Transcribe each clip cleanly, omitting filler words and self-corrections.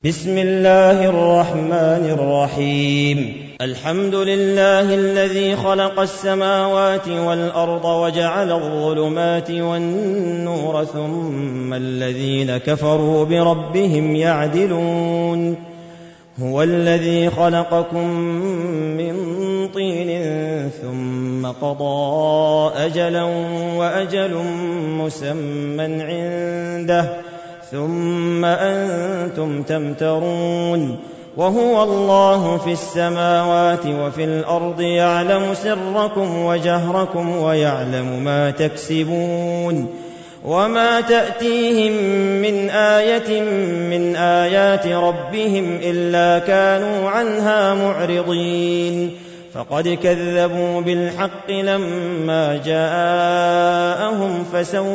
بسم الله الرحمن الرحيم. الحمد لله الذي خلق السماوات والأرض وجعل الظلمات والنور ثم الذين كفروا بربهم يعدلون. هو الذي خلقكم من طين ثم قضى أجلا وأجل مسمى عنده ثم أنتم تمترون. وهو الله في السماوات وفي الأرض يعلم سركم وجهركم ويعلم ما تكسبون. وما تأتيهم من آية من آيات ربهم إلا كانوا عنها معرضين. فقد كذبوا بالحق لما جاءهم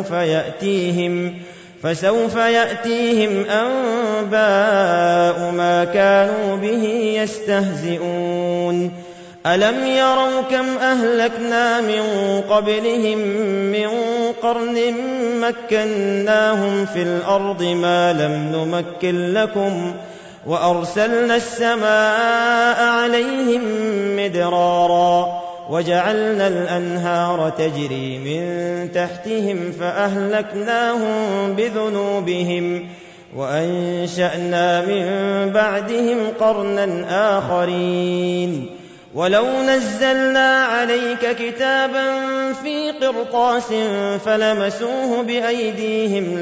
فسوف يأتيهم أنباء ما كانوا به يستهزئون. ألم يروا كم أهلكنا من قبلهم من قرن مكناهم في الأرض ما لم نمكن لكم وأرسلنا السماء عليهم مدرارا وجعلنا الأنهار تجري من تحتهم فأهلكناهم بذنوبهم وأنشأنا من بعدهم قرنا آخرين. ولو نزلنا عليك كتابا في قرطاس فلمسوه بأيديهم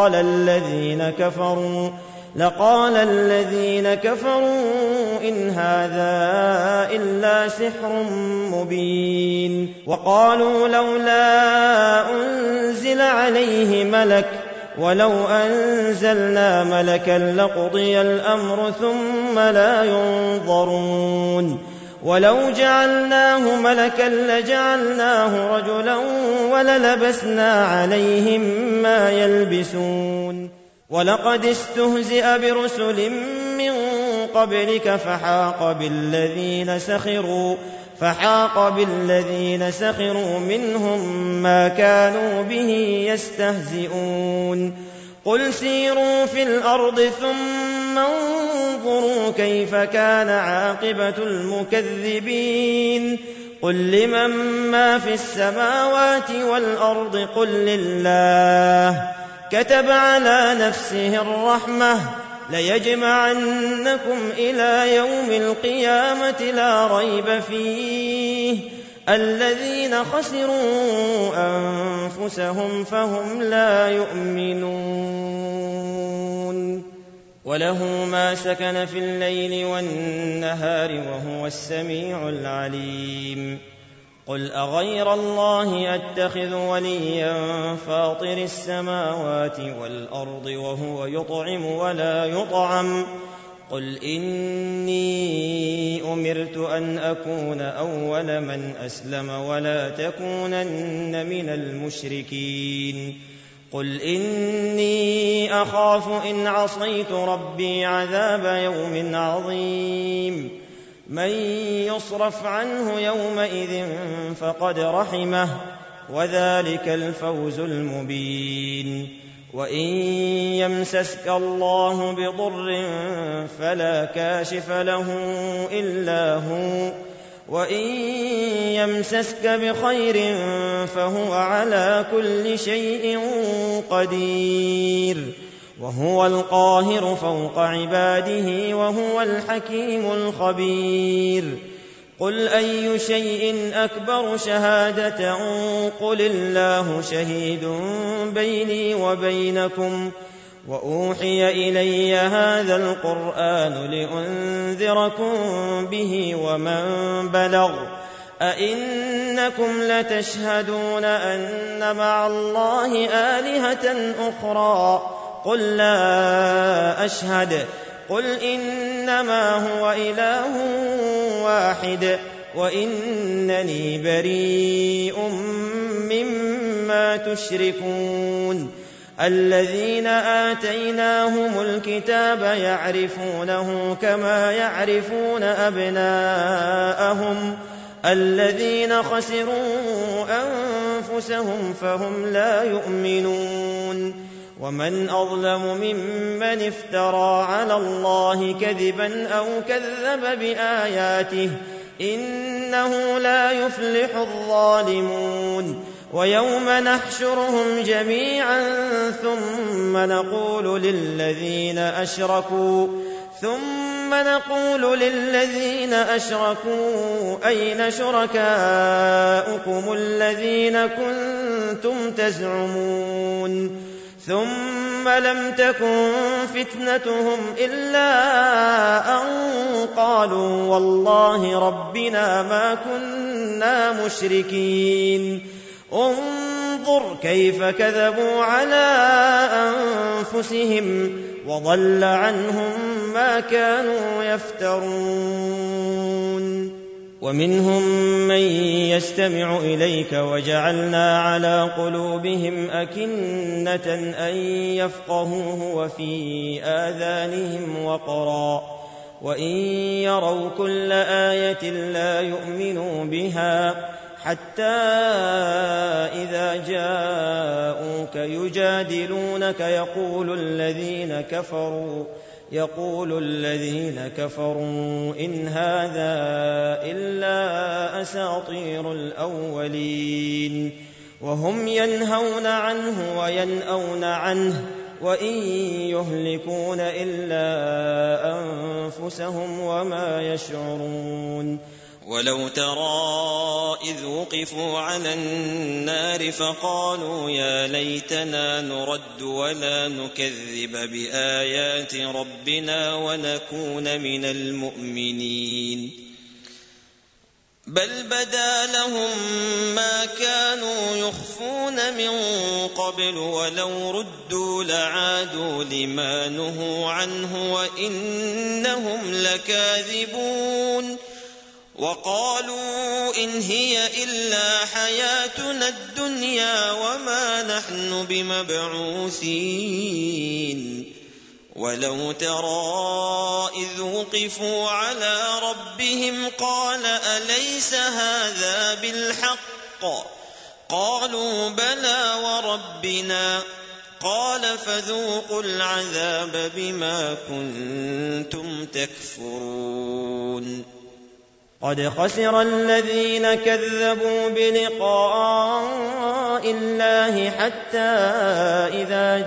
لقال الذين كفروا إن هذا إلا سحر مبين. وقالوا لولا أنزل عليه ملك ولو أنزلنا ملكا لقضي الأمر ثم لا ينظرون. ولو جعلناه ملكا لجعلناه رجلا وللبسنا عليهم ما يلبسون. ولقد استهزئ برسل من قبلك فحاق بالذين سخروا منهم ما كانوا به يستهزئون. قل سيروا في الأرض ثم انظروا كيف كان عاقبة المكذبين. قل لمن ما في السماوات والأرض قل لله كتب على نفسه الرحمة ليجمعنكم إلى يوم القيامة لا ريب فيه الذين خسروا أنفسهم فهم لا يؤمنون. وله ما سكن في الليل والنهار وهو السميع العليم. قل أغير الله أتخذ وليا فاطر السماوات والأرض وهو يطعم ولا يطعم. قل إني أمرت أن أكون أول من أسلم ولا تكونن من المشركين. قل إني أخاف إن عصيت ربي عذاب يوم عظيم. من يصرف عنه يومئذ فقد رحمه وذلك الفوز المبين. وإن يمسسك الله بضر فلا كاشف له إلا هو وإن يمسسك بخير فهو على كل شيء قدير. وهو القاهر فوق عباده وهو الحكيم الخبير. قل أي شيء أكبر شهادة قل الله شهيد بيني وبينكم وأوحي إلي هذا القرآن لأنذركم به ومن بلغ. أئنكم لتشهدون أن مع الله آلهة أخرى قل لا أشهد. قل إنما هو إله واحد وإنني بريء مما تشركون. الذين آتيناهم الكتاب يعرفونه كما يعرفون أبناءهم الذين خسروا أنفسهم فهم لا يؤمنون. ومن أظلم ممن افترى على الله كذبا أو كذب بآياته إنه لا يفلح الظالمون ويوم نحشرهم جميعا ثم نقول للذين أشركوا أين شركاؤكم الذين كنتم تزعمون ثم لم تكن فتنتهم إلا أن قالوا والله ربنا ما كنا مشركين انظر كيف كذبوا على أنفسهم وضل عنهم ما كانوا يفترون ومنهم من يستمع إليك وجعلنا على قلوبهم أكنة أن يفقهوه وفي آذانهم وقرا وإن يروا كل آية لا يؤمنوا بها حتى إذا جاءوك يجادلونك يقول الذين كفروا إن هذا إلا أساطير الأولين وهم ينهون عنه وينأون عنه وإن يهلكون إلا أنفسهم وما يشعرون ولو ترى إذ وقفوا على النار فقالوا يا ليتنا نرد ولا نكذب بآيات ربنا ونكون من المؤمنين بل بدا لهم ما كانوا يخفون من قبل ولو ردوا لعادوا لما نهوا عنه وإنهم لكاذبون وقالوا إن هي إلا حياتنا الدنيا وما نحن بمبعوثين ولو ترى إذ وقفوا على ربهم قال أليس هذا بالحق قالوا بلى وربنا قال فذوقوا العذاب بما كنتم تكفرون قد خسر الذين كذبوا بلقاء الله حتى إذا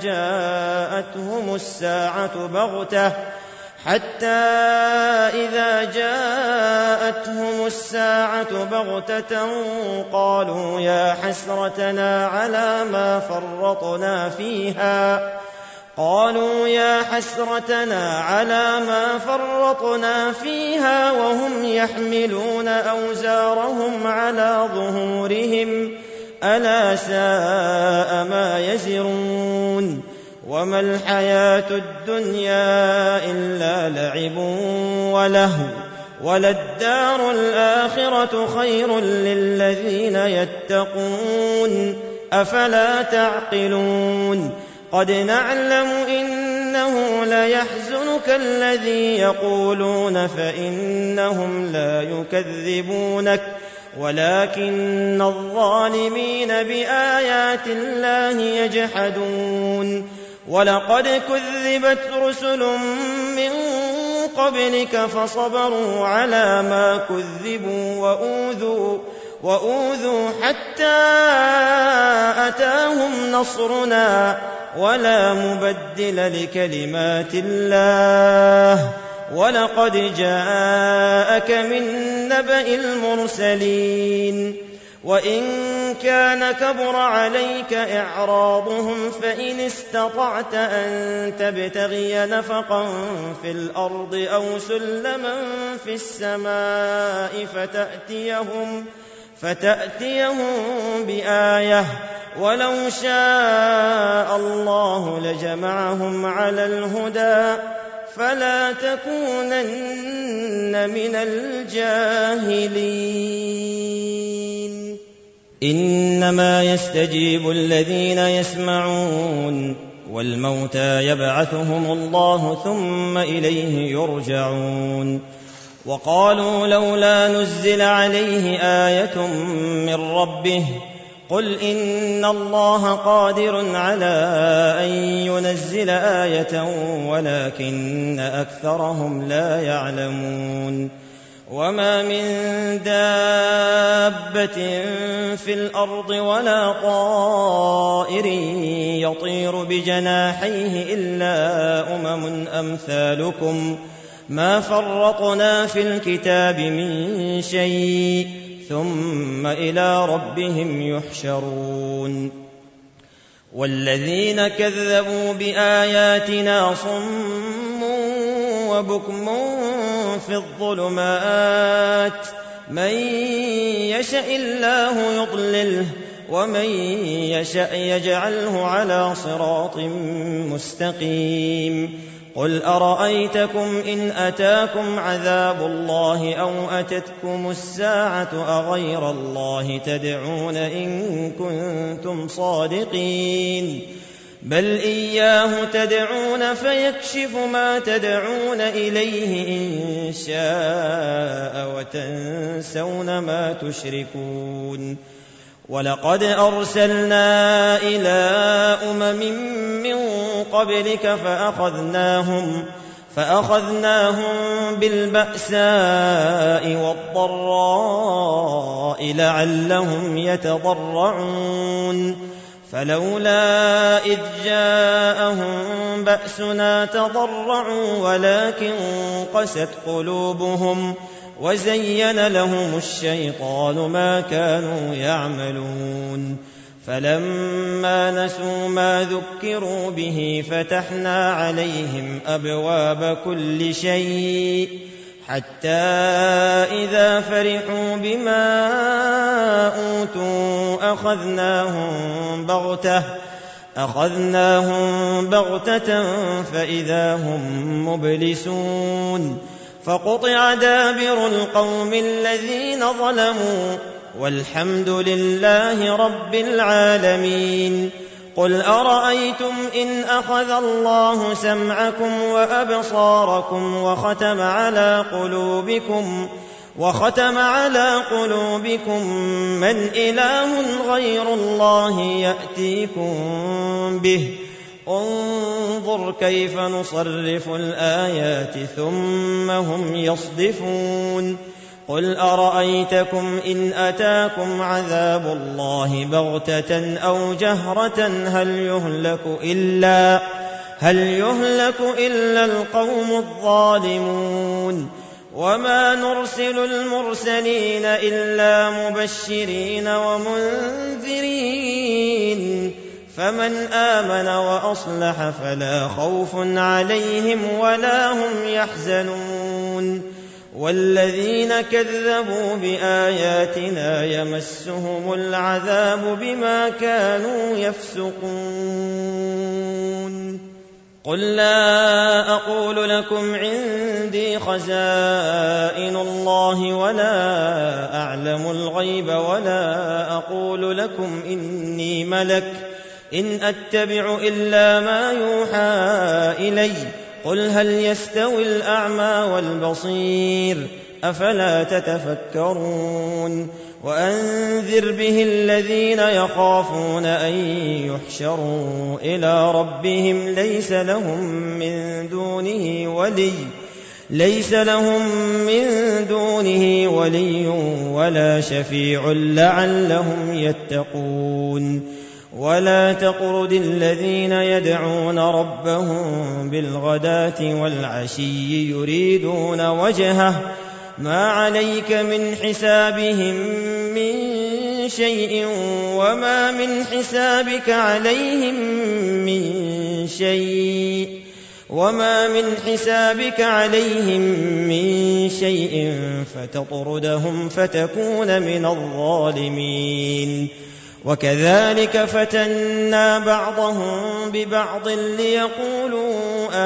جاءتهم الساعة بغتة قالوا يا حسرتنا على ما فرطنا فيها وهم يحملون أوزارهم على ظهورهم ألا ساء ما يزرون وما الحياة الدنيا إلا لعب ولهو وللدار الآخرة خير للذين يتقون أفلا تعقلون قد نعلم إنه ليحزنك الذي يقولون فإنهم لا يكذبونك ولكن الظالمين بآيات الله يجحدون ولقد كذبت رسل من قبلك فصبروا على ما كذبوا وأوذوا حتى أتاهم نصرنا ولا مبدل لكلمات الله ولقد جاءك من نبأ المرسلين وإن كان كبر عليك إعراضهم فإن استطعت أن تبتغي نفقا في الأرض أو سلما في السماء فتأتيهم بآية ولو شاء الله لجمعهم على الهدى فلا تكونن من الجاهلين إنما يستجيب الذين يسمعون والموتى يبعثهم الله ثم إليه يرجعون وقالوا لولا نزل عليه آية من ربه قل إن الله قادر على أن ينزل آية ولكن أكثرهم لا يعلمون وما من دابة في الأرض ولا طائر يطير بجناحيه إلا أمثالكم ما فرطنا في الكتاب من شيء ثم إلى ربهم يحشرون والذين كذبوا بآياتنا صم وبكم في الظلمات من يشاء الله يضلله ومن يشاء يجعله على صراط مستقيم قل أرأيتكم إن أتاكم عذاب الله أو أتتكم الساعة أغير الله تدعون إن كنتم صادقين بل إياه تدعون فيكشف ما تدعون إليه إن شاء وتنسون ما تشركون ولقد أرسلنا إلى من قبلك فأخذناهم بالبأساء والضراء لعلهم يتضرعون فلولا إذ جاءهم بأسنا تضرعوا ولكن قست قلوبهم وزين لهم الشيطان ما كانوا يعملون فلما نسوا ما ذكروا به فتحنا عليهم أبواب كل شيء حتى إذا فرحوا بما أوتوا أخذناهم بغتة فإذا هم مبلسون فقطع دابر القوم الذين ظلموا والحمد لله رب العالمين قل أرأيتم إن أخذ الله سمعكم وأبصاركم وختم على قلوبكم من إله غير الله يأتيكم به انظر كيف نصرف الآيات ثم هم يصدفون قل أرأيتكم إن أتاكم عذاب الله بغتة أو جهرة هل يهلك إلا القوم الظالمون وما نرسل المرسلين إلا مبشرين ومنذرين فمن آمن وأصلح فلا خوف عليهم ولا هم يحزنون والذين كذبوا بآياتنا يمسهم العذاب بما كانوا يفسقون قل لا أقول لكم عندي خزائن الله ولا أعلم الغيب ولا أقول لكم إني ملك إن أتبع إلا ما يوحى إلي قل هل يستوي الأعمى والبصير أفلا تتفكرون وأنذر به الذين يخافون أن يحشروا إلى ربهم ليس لهم من دونه ولي ولا شفيع لعلهم يتقون ولا تطرد الذين يدعون ربهم بالغداة والعشي يريدون وجهه ما عليك من حسابهم من شيء وما من حسابك عليهم من شيء فتطردهم فتكون من الظالمين وكذلك فتنا بعضهم ببعض ليقولوا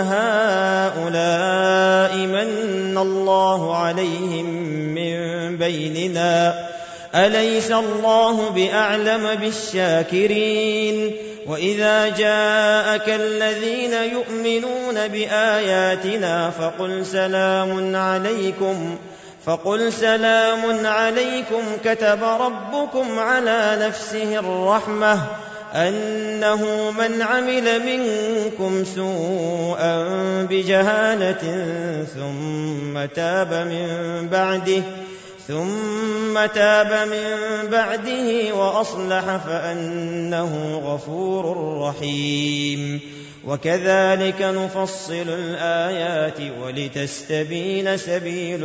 أهؤلاء من الله عليهم من بيننا أليس الله بأعلم بالشاكرين وإذا جاءك الذين فقل سلام عليكم كتب ربكم على نفسه الرحمة أنه من عمل منكم سوءا بجهالة ثم تاب من بعده وأصلح فأنه غفور رحيم. وكذلك نفصل الآيات ولتستبين سبيل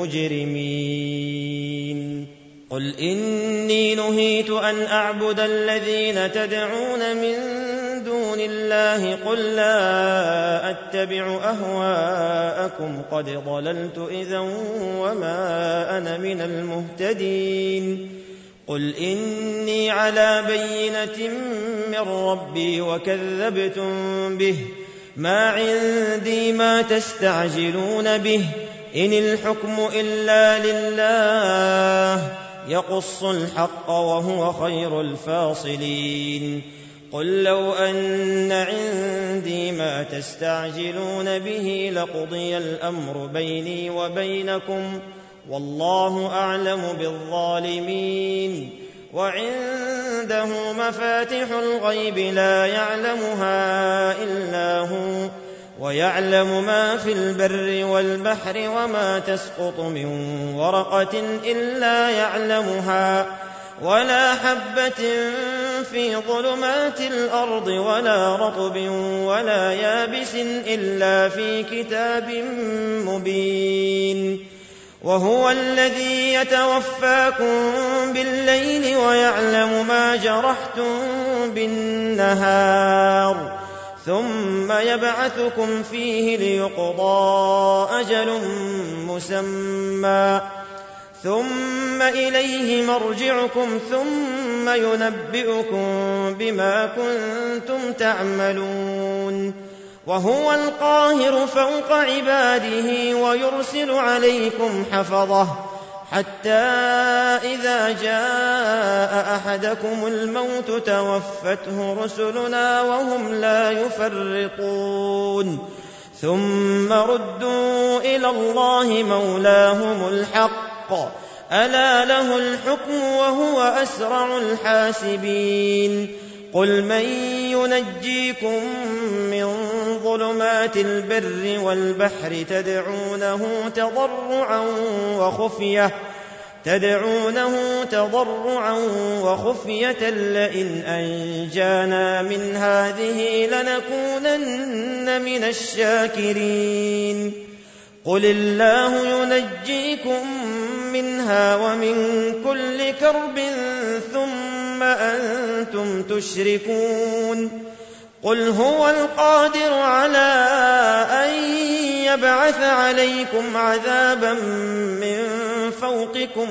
المجرمين. قل إني نهيت أن أعبد الذين تدعون من دون الله قل لا أتبع أهواءكم قد ضللت إذا وما أنا من المهتدين. قل إني على بينة من ربي وكذبتم به ما عندي ما تستعجلون به إن الحكم إلا لله يقص الحق وهو خير الفاصلين. قل لو أن عندي ما تستعجلون به لقضي الأمر بيني وبينكم والله أعلم بالظالمين. وعنده مفاتح الغيب لا يعلمها إلا هو ويعلم ما في البر والبحر وما تسقط من ورقة إلا يعلمها ولا حبة في ظلمات الأرض ولا رطب ولا يابس إلا في كتاب مبين. وهو الذي يتوفاكم بالليل ويعلم ما جرحتم بالنهار ثم يبعثكم فيه ليقضى أجل مسمى ثم إليه مرجعكم ثم ينبئكم بما كنتم تعملون. وهو القاهر فوق عباده ويرسل عليكم حفظه حتى إذا جاء أحدكم الموت توفته رسلنا وهم لا يفرطون ثم ردوا إلى الله مولاهم الحق ألا له الحكم وهو أسرع الحاسبين. قل من ينجيكم من ظلمات البر والبحر تدعونه تضرعا وخفية لئن أنجانا من هذه لنكونن من الشاكرين. قل الله ينجيكم منها ومن كل كرب ثم أنتم تشركون. قل هو القادر على أن يبعث عليكم عذابا من فوقكم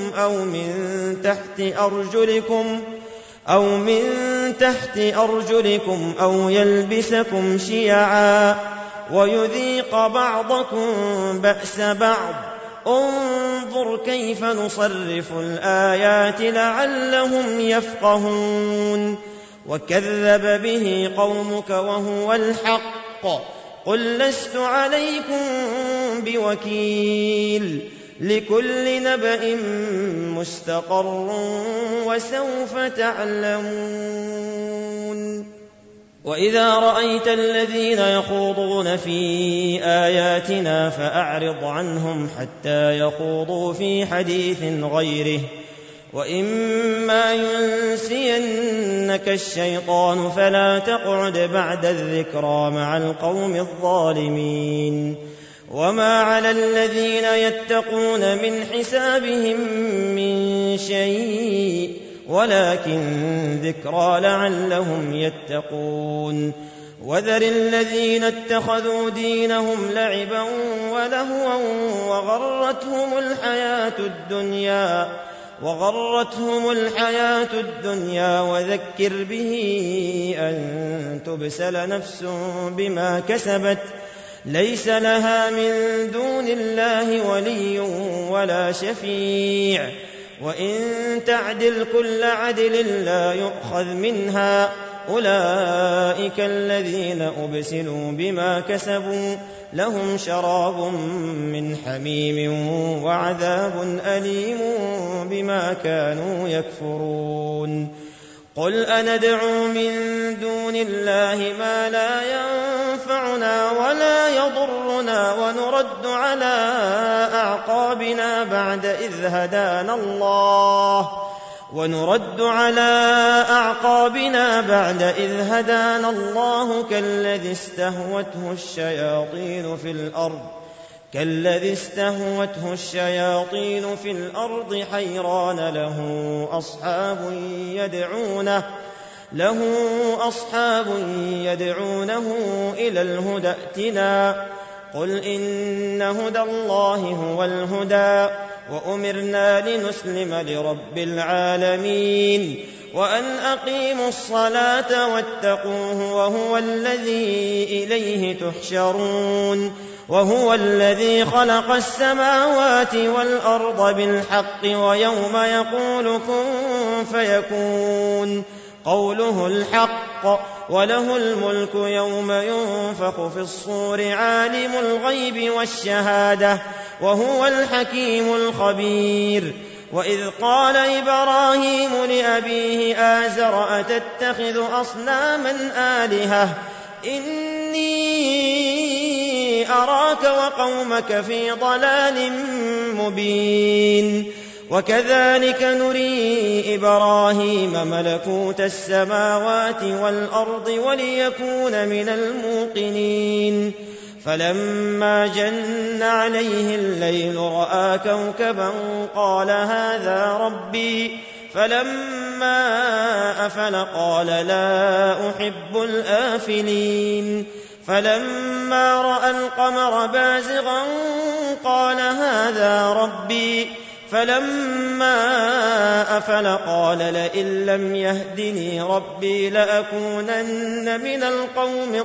أو من تحت أرجلكم أو يلبسكم شيعا ويذيق بعضكم بأس بعض انظر كيف نصرف الآيات لعلهم يفقهون. وكذب به قومك وهو الحق قل لست عليكم بوكيل لكل نبأ مستقر وسوف تعلمون. وإذا رأيت الذين يخوضون في آياتنا فأعرض عنهم حتى يخوضوا في حديث غيره وإما ينسينك الشيطان فلا تقعد بعد الذكرى مع القوم الظالمين. وما على الذين يتقون من حسابهم من شيء ولكن ذكرى لعلهم يتقون. وذر الذين اتخذوا دينهم لعبا ولهوا وغرتهم الحياة الدنيا وذكر به أن تبسل نفس بما كسبت ليس لها من دون الله ولي ولا شفيع وإن تعدل كل عدل لا يؤخذ منها أولئك الذين أبسلوا بما كسبوا لهم شراب من حميم وعذاب أليم بما كانوا يكفرون قل أندعو من دون الله ما لا ينفعنا ولا يضرنا ونرد على أعقابنا بعد إذ هدانا الله كالذي استهوته الشياطين في الأرض حيران له أصحاب يدعونه إلى الهدى ائتنا قل إن هدى الله هو الهدى وأمرنا لنسلم لرب العالمين وأن أقيموا الصلاة واتقوه وهو الذي إليه تحشرون وهو الذي خلق السماوات والأرض بالحق ويوم يقول كن فيكون قوله الحق وله الملك يوم ينفخ في الصور عالم الغيب والشهادة وهو الحكيم الخبير وإذ قال إبراهيم لأبيه آزر أتتخذ أصناما آلهة إني أراك وقومك في ضلال مبين وكذلك نري إبراهيم ملكوت السماوات والأرض وليكون من الموقنين فلما جن عليه الليل رأى كوكبا قال هذا ربي فلما أفل قال لا أحب الآفلين فلما رأى القمر بازغا قال هذا ربي فلما أفل قال لئن لم يهدني ربي لأكونن من القوم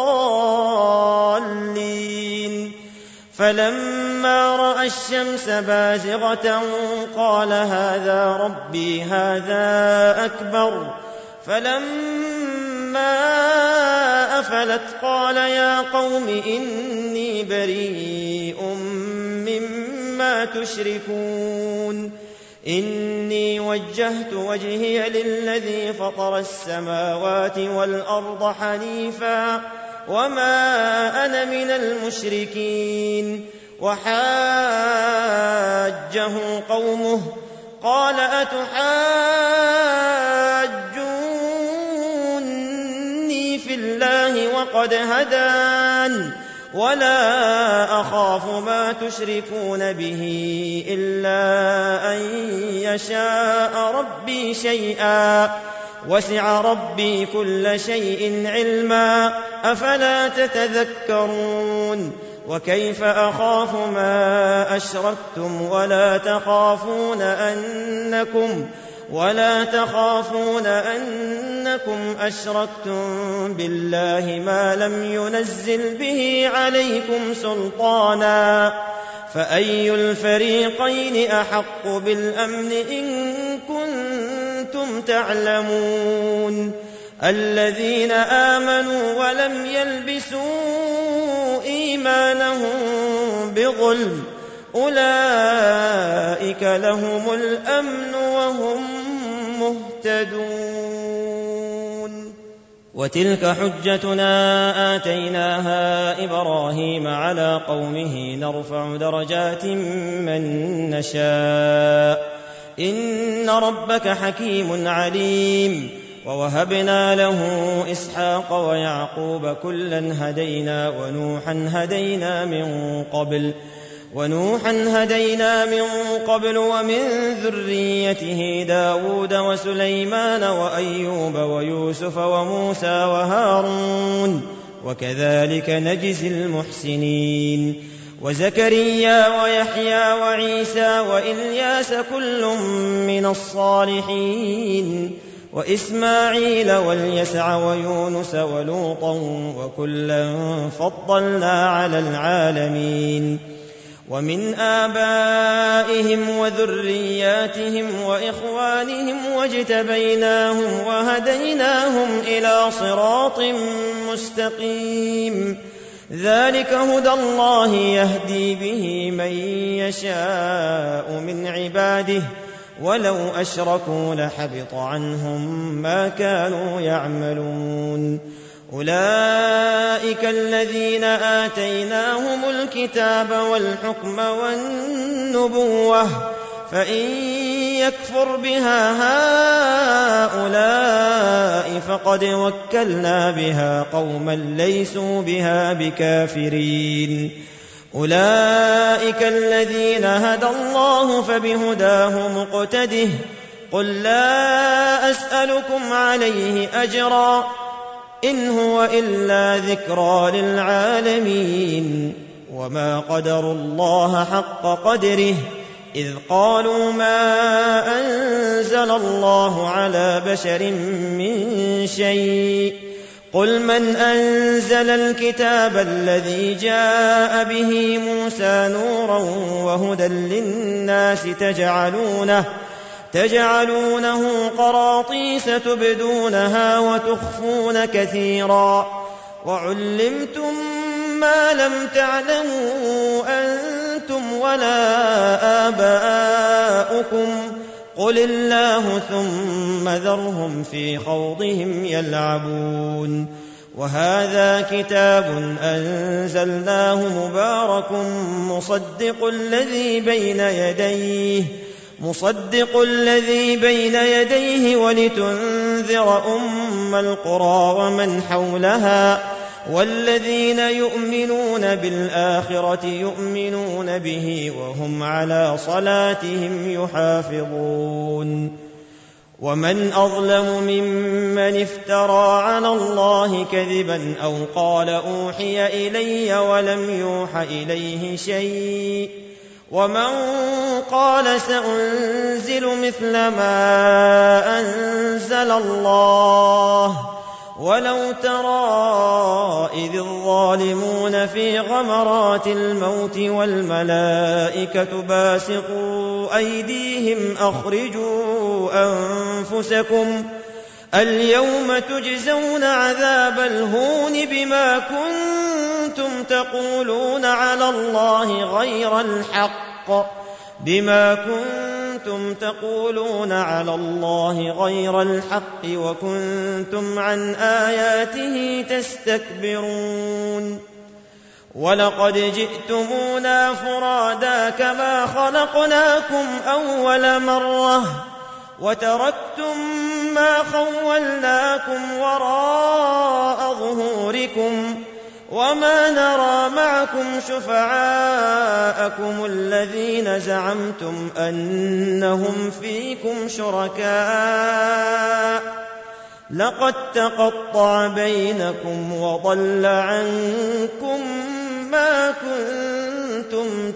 الضالين فلما رأى الشمس بازغة قال هذا ربي هذا أكبر فلما أفلت قال يا قوم إني بريء مما تشركون إني وجهت وجهي للذي فطر السماوات والأرض حنيفا وما أنا من المشركين وحاجه قومه قال أتحاجوني في الله وقد هدان ولا أخاف ما تشركون به إلا أن يشاء ربي شيئا وسع ربي كل شيء علما أفلا تتذكرون وكيف أخاف ما أشركتم ولا تخافون أنكم أشركتم بالله ما لم ينزل به عليكم سلطانا فأي الفريقين أحق بالأمن إن كنتم تعلمون الذين آمنوا ولم يلبسوا إيمانهم بظلم أولئك لهم الأمن وهم مهتدون وتلك حجتنا آتيناها إبراهيم على قومه نرفع درجات من نشاء إن ربك حكيم عليم ووهبنا له إسحاق ويعقوب كلا هدينا ونوحا هدينا من قبل ومن ذريته داود وسليمان وأيوب ويوسف وموسى وهارون وكذلك نجزي المحسنين وزكريا ويحيى وعيسى وإلياس كل من الصالحين وإسماعيل واليسع ويونس ولوطا وكلا فضلنا على العالمين ومن آبائهم وذرياتهم وإخوانهم واجتبيناهم وهديناهم إلى صراط مستقيم ذلك هدى الله يهدي به من يشاء من عباده ولو أشركوا لحبط عنهم ما كانوا يعملون أولئك الذين آتيناهم الكتاب والحكم والنبوة فإن يكفر بها هؤلاء فقد وكلنا بها قوما ليسوا بها بكافرين أولئك الذين هدى الله فبهداه مقتده قل لا أسألكم عليه أجرا إن هو إلا ذكرى للعالمين وما قدروا الله حق قدره إذ قالوا ما أنزل الله على بشر من شيء قل من أنزل الكتاب الذي جاء به موسى نورا وهدى للناس تجعلونه قراطيس تبدونها وتخفون كثيرا وعلمتم ما لم تعلموا أنتم ولا آباؤكم قل الله ثم ذرهم في خوضهم يلعبون وهذا كتاب أنزلناه مبارك مصدق الذي بين يديه ولتنذر أم القرى ومن حولها والذين يؤمنون بالآخرة يؤمنون به وهم على صلاتهم يحافظون ومن أظلم ممن افترى على الله كذبا أو قال أوحي إلي ولم يوح إليه شيء ومن قال سأنزل مثل ما أنزل الله ولو ترى إذ الظالمون في غمرات الموت والملائكة باسطوا أيديهم أخرجوا أنفسكم اليوم تجزون عذاب الهون بما كنتم تقولون على الله غير الحق وكنتم عن آياته تستكبرون ولقد جئتمونا فرادا كما خلقناكم أول مرة وتركتم ما خولناكم وراء ظهوركم وما نرى معكم شفعاءكم الذين زعمتم أنهم فيكم شركاء لقد تقطع بينكم وضل عنكم ما كنتم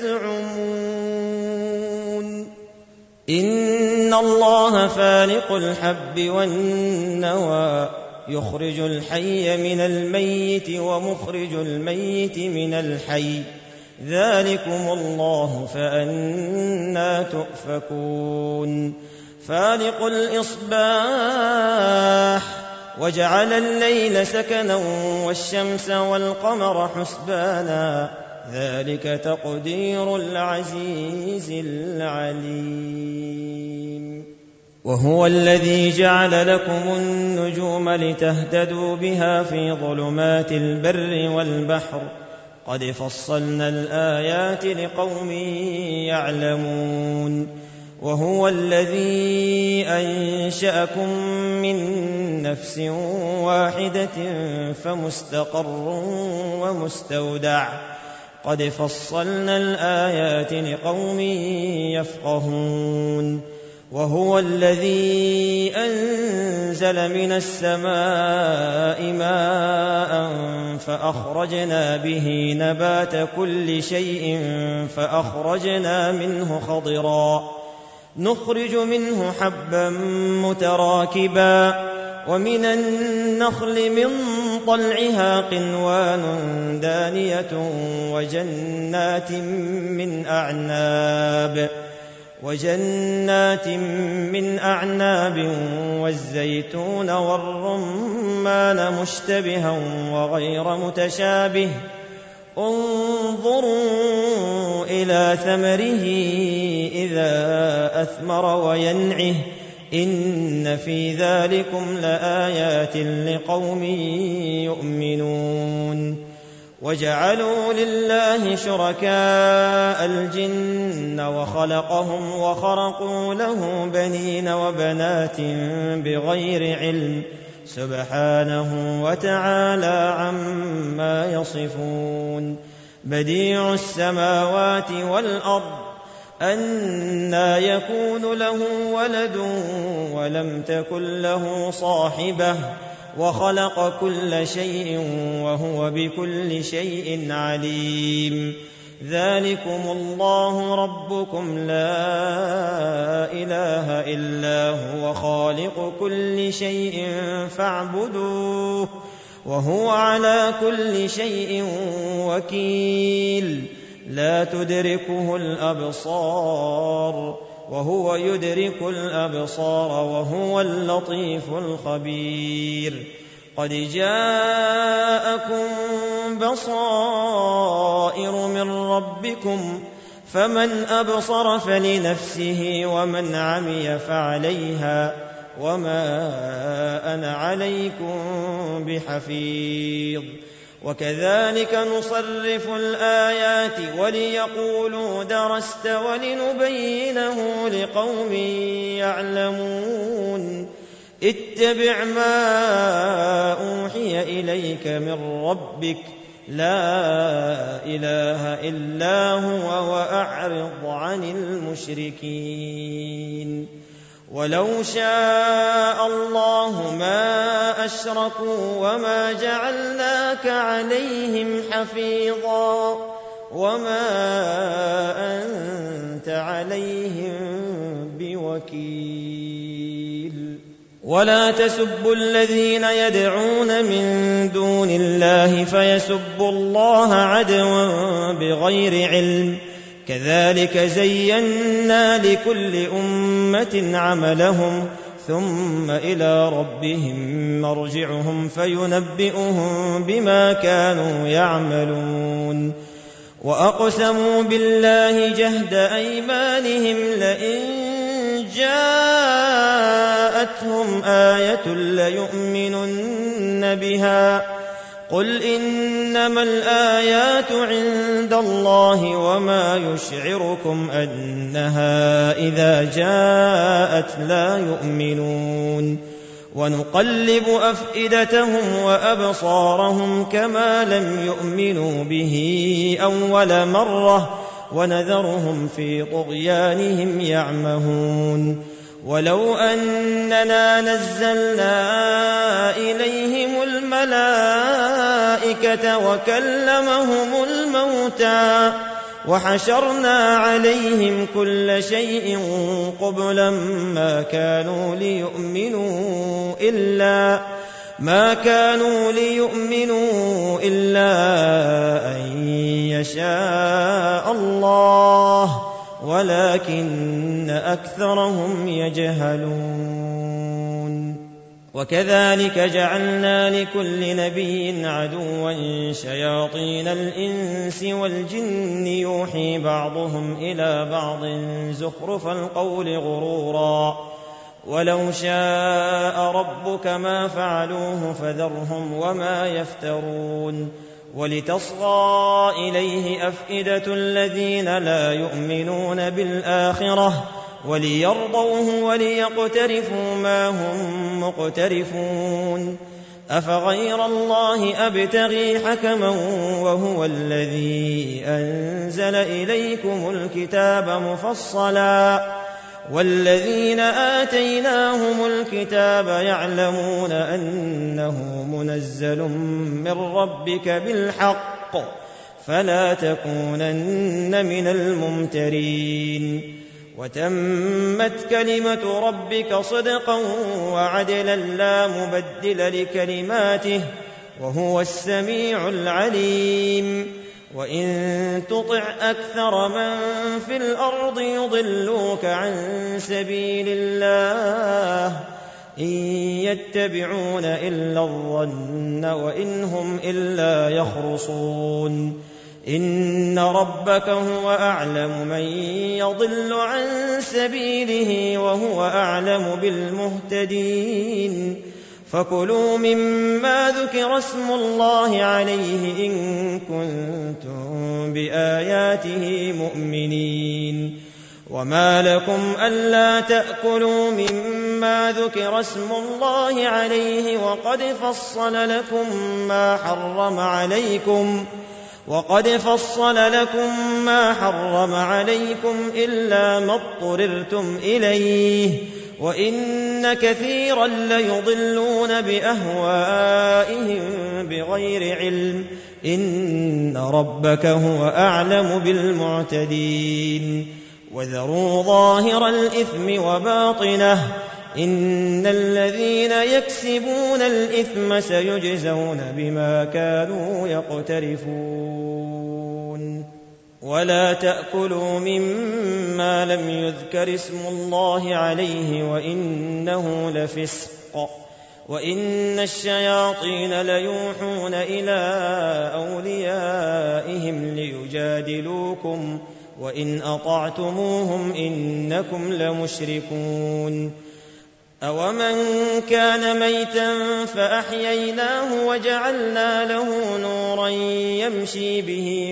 تزعمون إن الله فالق الحب والنوى يخرج الحي من الميت ومخرج الميت من الحي ذلكم الله فأنى تؤفكون فالق الإصباح وجعل الليل سكنا والشمس والقمر حسبانا ذلك تقدير العزيز العليم وهو الذي جعل لكم النجوم لتهتدوا بها في ظلمات البر والبحر قد فصلنا الآيات لقوم يعلمون وهو الذي أنشأكم من نفس واحدة فمستقر ومستودع قد فصلنا الآيات لقوم يفقهون وهو الذي أنزل من السماء ماء فأخرجنا به نبات كل شيء فأخرجنا منه خضرا نخرج منه حبا متراكبا ومن النخل من طلعها قنوان دانية وجنات من أعناب والزيتون والرمان مشتبها وغير متشابه انظروا إلى ثمره إذا أثمر وينعه إن في ذلكم لآيات لقوم يؤمنون وجعلوا لله شركاء الجن وخلقهم وخرقوا له بنين وبنات بغير علم سبحانه وتعالى عما يصفون بديع السماوات والأرض أنى يكون له ولد ولم تكن له صاحبة وخلق كل شيء وهو بكل شيء عليم ذلكم الله ربكم لا إله إلا هو خالق كل شيء فاعبدوه وهو على كل شيء وكيل لا تدركه الأبصار وهو يدرك الأبصار وهو اللطيف الخبير قد جاءكم بصائر من ربكم فمن أبصر فلنفسه ومن عمي فعليها وما أنا عليكم بحفيظ وكذلك نصرف الآيات وليقولوا درست ولنبينه لقوم يعلمون اتبع ما أوحي إليك من ربك لا إله إلا هو وأعرض عن المشركين ولو شاء الله ما أشركوا وما جعلناك عليهم حفيظا وما أنت عليهم بوكيل ولا تسبوا الذين يدعون من دون الله فيسبوا الله عدوا بغير علم كذلك زينا لكل أمة عملهم ثم إلى ربهم مرجعهم فينبئهم بما كانوا يعملون وأقسموا بالله جهد أيمانهم لئن جاءتهم آية ليؤمنن بها قل إنما الآيات عند الله وما يشعركم أنها إذا جاءت لا يؤمنون ونقلب أفئدتهم وأبصارهم كما لم يؤمنوا به أول مرة ونذرهم في طغيانهم يعمهون ولو أننا نزلنا إليهم الملائكة وكلمهم الموتى وحشرنا عليهم كل شيء قبلا ما كانوا ليؤمنوا إلا أن يشاء الله ولكن أكثرهم يجهلون وكذلك جعلنا لكل نبي عدوا شياطين الإنس والجن يوحي بعضهم إلى بعض زخرف القول غرورا ولو شاء ربك ما فعلوه فذرهم وما يفترون ولتصغى إليه أفئدة الذين لا يؤمنون بالآخرة وليرضوه وليقترفوا ما هم مقترفون أفغير الله أبتغي حكما وهو الذي أنزل إليكم الكتاب مفصلا والذين آتيناهم الكتاب يعلمون أنه منزل من ربك بالحق فلا تكونن من الممترين وتمت كلمة ربك صدقا وعدلا لا مبدل لكلماته وهو السميع العليم. وإن تطع أكثر من في الأرض يضلوك عن سبيل الله إن يتبعون إلا الظن وإن هم إلا يخرصون. إن ربك هو أعلم من يضل عن سبيله وهو أعلم بالمهتدين. فكلوا مما ذكر اسم الله عليه إن كنتم بآياته مؤمنين. وما لكم ألا تأكلوا مما ذكر اسم الله عليه وقد فصل لكم ما حرم عليكم إلا ما اضطررتم إليه وإن كثيرا ليضلون بأهوائهم بغير علم إن ربك هو أعلم بالمعتدين. وذروا ظاهر الإثم وباطنه إن الذين يكسبون الإثم سيجزون بما كانوا يقترفون. ولا تأكلوا مما لم يذكر اسم الله عليه وإنه لفسق وإن الشياطين ليوحون إلى أوليائهم ليجادلوكم وإن أطعتموهم إنكم لمشركون. أومن كان ميتا فأحييناه وجعلنا له نورا يمشي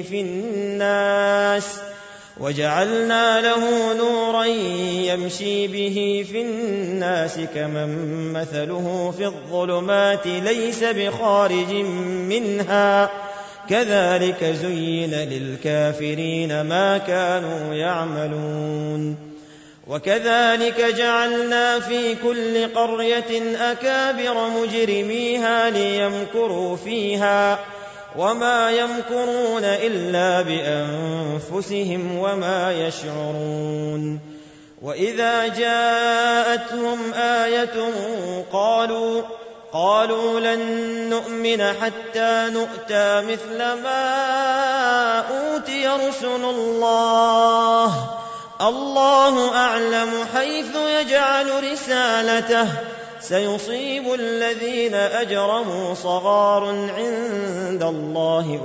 به في الناس كمن مثله في الظلمات ليس بخارج منها كذلك زين للكافرين ما كانوا يعملون. وكذلك جعلنا في كل قرية أكابر مجرميها ليمكروا فيها وما يمكرون إلا بأنفسهم وما يشعرون. وإذا جاءتهم آية قالوا لن نؤمن حتى نؤتى مثل ما أوتي رسل الله أعلم حيث يجعل رسالته سيصيب الذين أجرموا صغار عند الله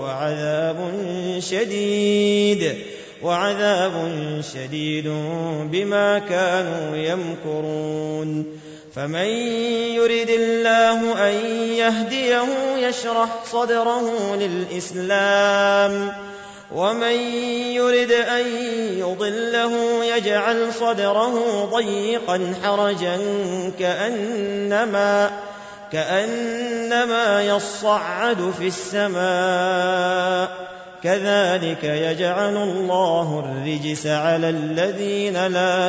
وعذاب شديد بما كانوا يمكرون. فمن يرد الله أن يهديه يشرح صدره للإسلام ومن يرد أن يضله يجعل صدره ضيقا حرجا كأنما يصعد في السماء كذلك يجعل الله الرجس على الذين لا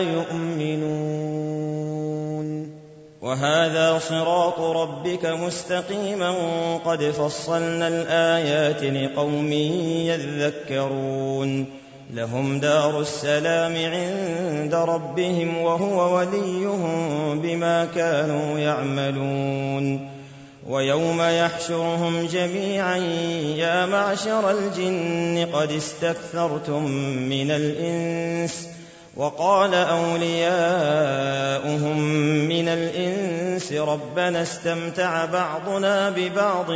يؤمنون. وهذا صراط ربك مستقيما قد فصلنا الآيات لقوم يذكرون. لهم دار السلام عند ربهم وهو وليهم بما كانوا يعملون. ويوم يحشرهم جميعا يا معشر الجن قد استكثرتم من الإنس وقال أولياؤهم من الإنس ربنا استمتع بعضنا ببعض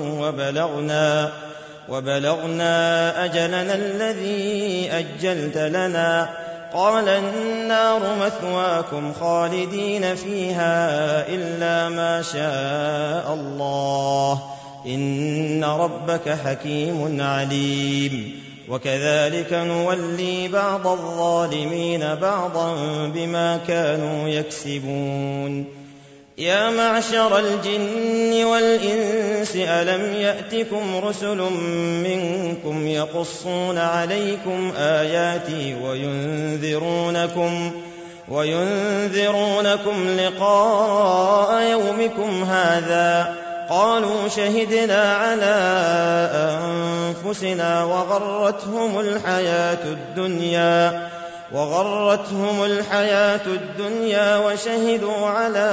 وبلغنا أجلنا الذي أجلت لنا قال النار مثواكم خالدين فيها إلا ما شاء الله إن ربك حكيم عليم. وكذلك نولي بعض الظالمين بعضا بما كانوا يكسبون. يا معشر الجن والإنس ألم يأتكم رسل منكم يقصون عليكم آياتي وينذرونكم لقاء يومكم هذا قالوا شهدنا على أنفسنا وغرتهم الحياة الدنيا وغرتهم الحياة الدنيا وشهدوا على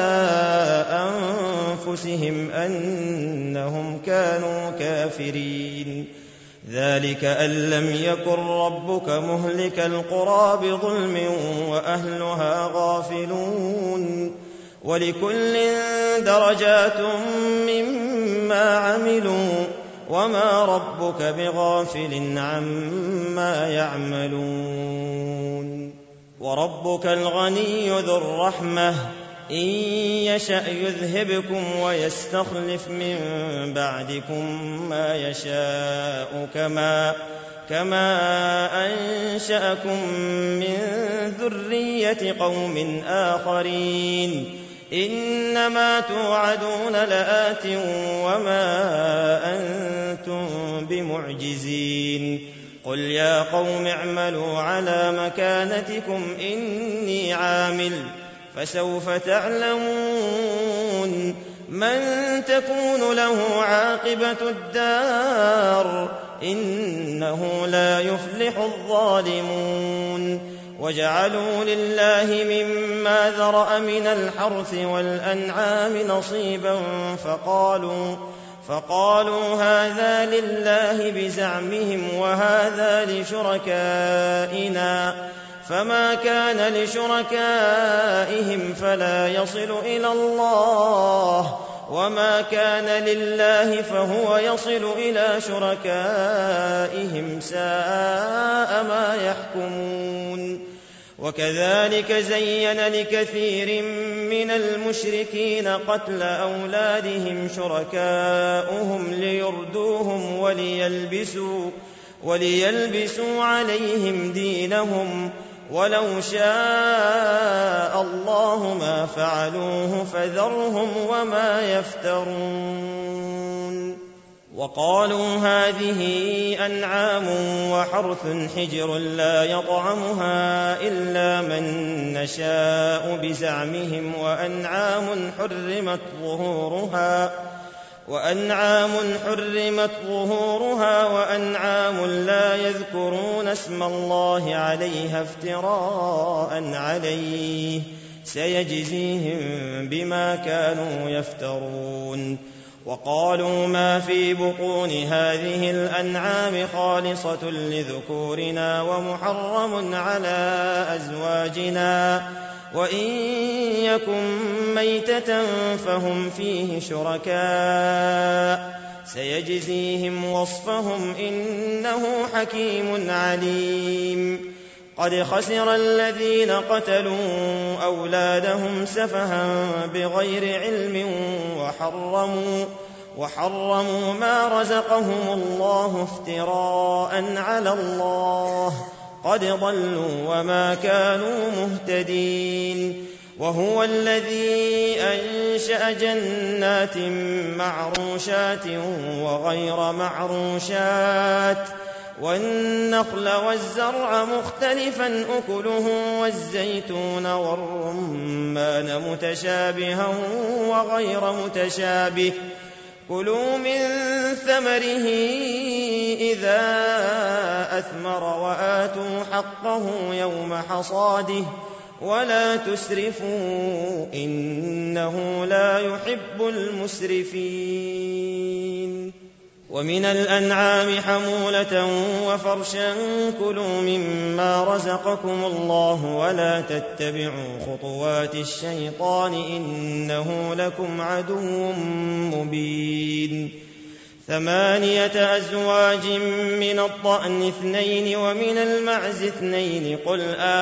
أنفسهم أنهم كانوا كافرين. ذلك أن لم يكن ربك مهلك القرى بظلم وأهلها غافلون. ولكل درجات مما عملوا وما ربك بغافل عما يعملون. وربك الغني ذو الرحمة إن يشأ يذهبكم ويستخلف من بعدكم ما يشاء كما أنشأكم من ذرية قوم آخرين. إنما توعدون لآت وما أنتم بمعجزين. قل يا قوم اعملوا على مكانتكم إني عامل فسوف تعلمون من تكون له عاقبة الدار إنه لا يفلح الظالمون. وجعلوا لله مما ذرأ من الحرث والأنعام نصيبا فقالوا هذا لله بزعمهم وهذا لشركائنا فما كان لشركائهم فلا يصل إلى الله وما كان لله فهو يصل إلى شركائهم ساء ما يحكمون. وكذلك زين لكثير من المشركين قتل أولادهم شركاؤهم ليردوهم وليلبسوا عليهم دينهم ولو شاء الله ما فعلوه فذرهم وما يفترون. وقالوا هذه أنعام وحرث حجر لا يطعمها إلا من نشاء بزعمهم وأنعام حرمت ظهورها وأنعام لا يذكرون اسم الله عليها افتراء عليه سيجزيهم بما كانوا يفترون. وقالوا ما في بطون هذه الأنعام خالصة لذكورنا ومحرم على أزواجنا وإن يكن ميتة فهم فيه شركاء سيجزيهم وصفهم إنه حكيم عليم. قد خسر الذين قتلوا أولادهم سفها بغير علم وحرموا ما رزقهم الله افتراء على الله قد ضلوا وما كانوا مهتدين. وهو الذي أنشأ جنات معروشات وغير معروشات والنخل والزرع مختلفا أكله والزيتون والرمان متشابها وغير متشابه كلوا من ثمره إذا أثمر وآتوا حقه يوم حصاده ولا تسرفوا إنه لا يحب المسرفين. ومن الأنعام حمولة وفرشا كلوا مما رزقكم الله ولا تتبعوا خطوات الشيطان إنه لكم عدو مبين. 8 أزواج من الضأن 2 ومن المعز 2 قل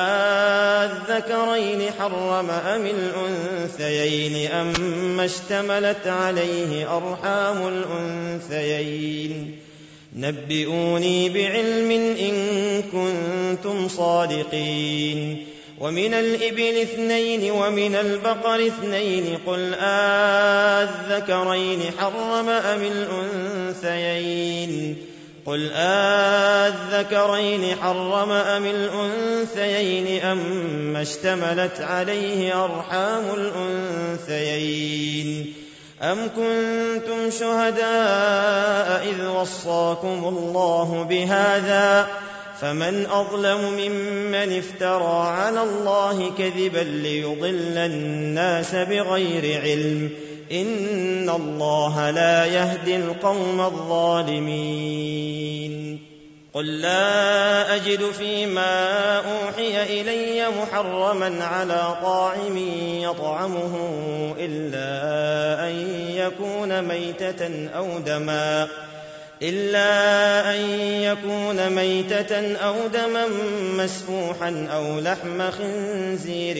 آذكرين حرم أم الأنثيين أما اشتملت عليه أرحام الأنثيين نبئوني بعلم إن كنتم صادقين. ومن الإبل 2 ومن البقر 2 قل آذكرين حرم أم الأنثيين قل آذكرين حرم أم الأنثيين أما اشتملت عليه أرحام الأنثيين أم كنتم شهداء إذ وصاكم الله بهذا فمن أظلم ممن افترى على الله كذبا ليضل الناس بغير علم إن الله لا يهدي القوم الظالمين قل لا أجد فيما أوحي إلي محرما على طاعم يطعمه إلا أن يكون ميتة أو دما مسفوحا أو لحم خنزير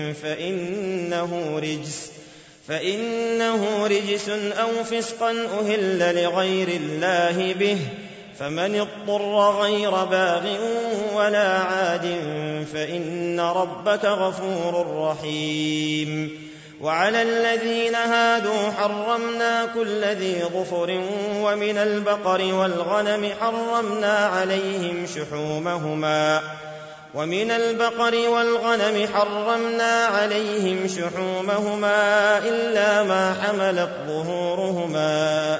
فإنه رجس أو فسقا أهل لغير الله به فمن اضطر غير باغ ولا عاد فإن ربك غفور رحيم وعلى الذين هادوا حرمنا كل ذي ظفر ومن البقر والغنم حرمنا عليهم شحومهما إلا ما حملت ظهورهما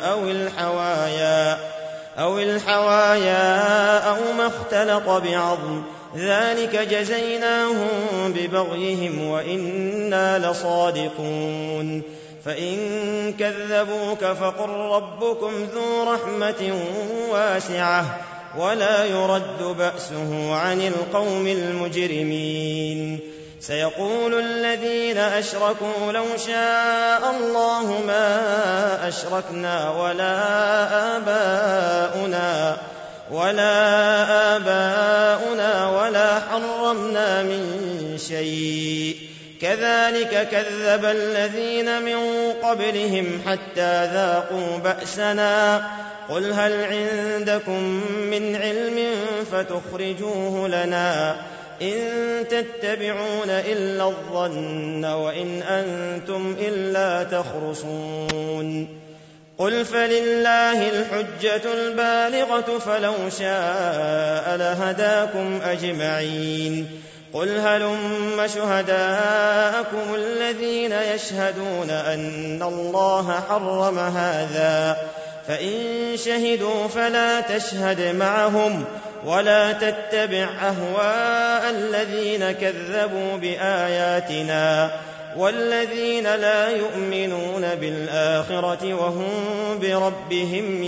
أو الحوايا أو ما اختلط بعظم ذلك جزيناهم ببغيهم وإنا لصادقون فإن كذبوك فقل ربكم ذو رحمة واسعة ولا يرد بأسه عن القوم المجرمين سيقول الذين أشركوا لو شاء الله ما أشركنا ولا آباؤنا ولا حرمنا من شيء كذلك كذب الذين من قبلهم حتى ذاقوا بأسنا قل هل عندكم من علم فتخرجوه لنا إن تتبعون إلا الظن وإن أنتم إلا تخرصون قل فلله الحجة البالغة فلو شاء لهداكم أجمعين قل هلم شهداءكم الذين يشهدون أن الله حرم هذا فإن شهدوا فلا تشهد معهم ولا تتبع أهواء الذين كذبوا بآياتنا والذين لا يؤمنون بالآخرة وهم بربهم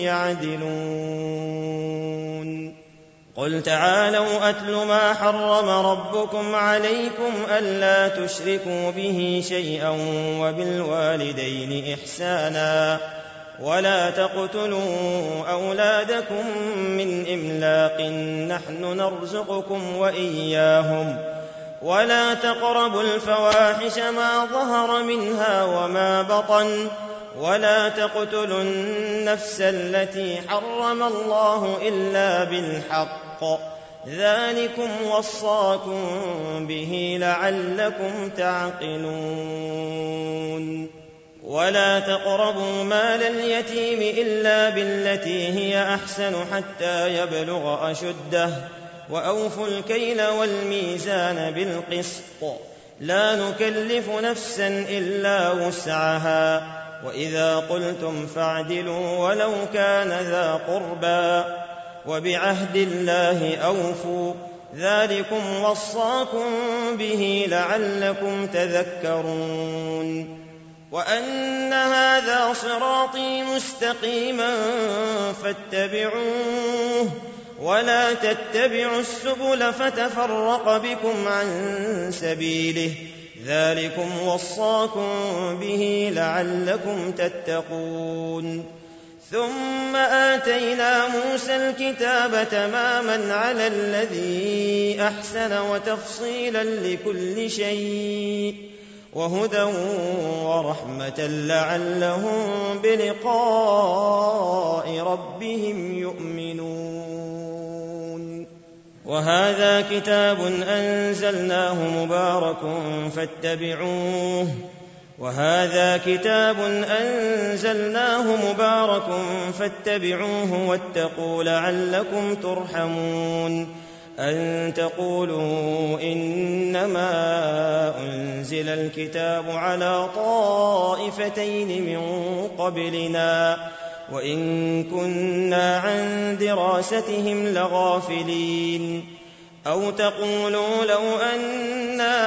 يعدلون قل تعالوا أتل ما حرم ربكم عليكم ألا تشركوا به شيئا وبالوالدين إحسانا ولا تقتلوا أولادكم من إملاق نحن نرزقكم وإياهم ولا تقربوا الفواحش ما ظهر منها وما بطن ولا تقتلوا النفس التي حرم الله إلا بالحق ذلكم وصاكم به لعلكم تعقلون ولا تقربوا مال اليتيم إلا بالتي هي أحسن حتى يبلغ أشده وأوفوا الكيل والميزان بالقسط لا نكلف نفسا إلا وسعها وإذا قلتم فاعدلوا ولو كان ذا قربى وبعهد الله أوفوا ذلكم وصاكم به لعلكم تذكرون وأن هذا صراطي مستقيما فاتبعوه ولا تتبعوا السبل فتفرق بكم عن سبيله ذلكم وصاكم به لعلكم تتقون ثم آتينا موسى الكتاب تماما على الذي أحسن وتفصيلا لكل شيء وهدى ورحمة لعلهم بلقاء ربهم يؤمنون وهذا كتاب أنزلناه مبارك فاتبعوه واتقوا لعلكم ترحمون أن تقولوا إنما أنزل الكتاب على طائفتين من قبلنا وإن كنا عن دراستهم لغافلين أو تقولوا لو أنا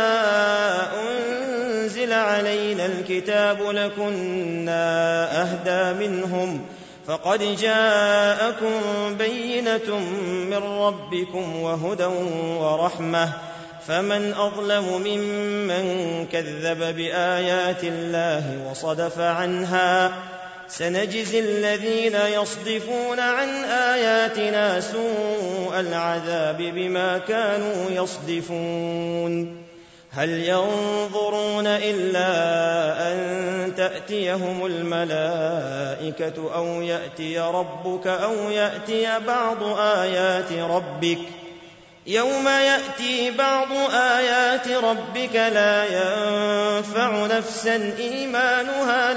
أنزل علينا الكتاب لكنا أهدى منهم فقد جاءكم بينة من ربكم وهدى ورحمة فمن أظلم ممن كذب بآيات الله وصدف عنها سنجزي الذين يصدفون عن آياتنا سوء العذاب بما كانوا يصدفون هل ينظرون إلا أن تأتيهم الملائكة أو يأتي ربك أو يأتي بعض آيات ربك يوم يأتي بعض آيات ربك لا ينفع نفسا إيمانها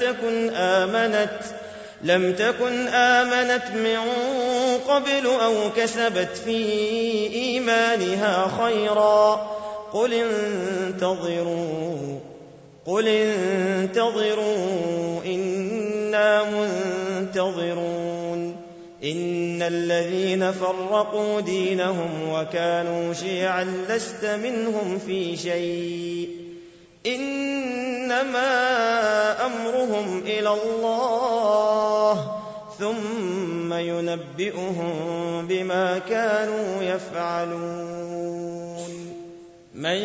لم تكن آمنت من قبل أو كسبت في إيمانها خيرا قل انتظروا إنا منتظرون إن الذين فرقوا دينهم وكانوا شيعا لست منهم في شيء إنما أمرهم إلى الله ثم ينبئهم بما كانوا يفعلون من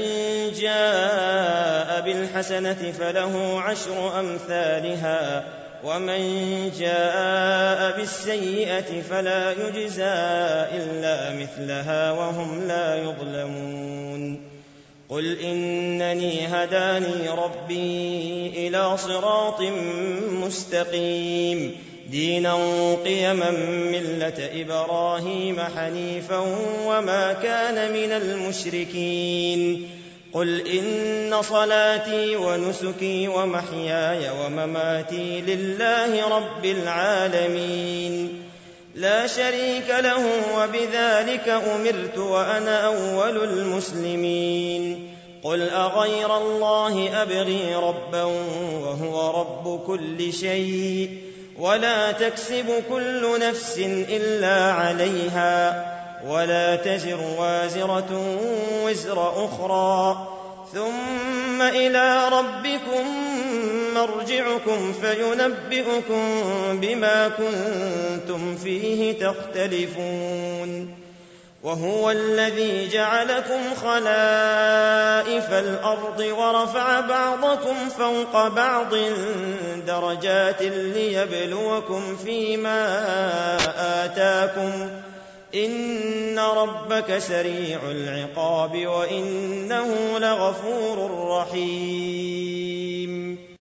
جاء بالحسنة فله 10 أمثالها ومن جاء بالسيئة فلا يجزى إلا مثلها وهم لا يظلمون قل إنني هداني ربي إلى صراط مستقيم دينا قيما ملة إبراهيم حنيفا وما كان من المشركين قل إن صلاتي ونسكي ومحياي ومماتي لله رب العالمين لا شريك له وبذلك أمرت وأنا أول المسلمين قل أغير الله أبغي ربا وهو رب كل شيء ولا تكسب كل نفس إلا عليها ولا تزر وازرة وزر أخرى ثم إلى ربكم مرجعكم فينبئكم بما كنتم فيه تختلفون وهو الذي جعلكم خلائف الأرض ورفع بعضكم فوق بعض درجات ليبلوكم فيما آتاكم إن ربك سريع العقاب وإنه لغفور رحيم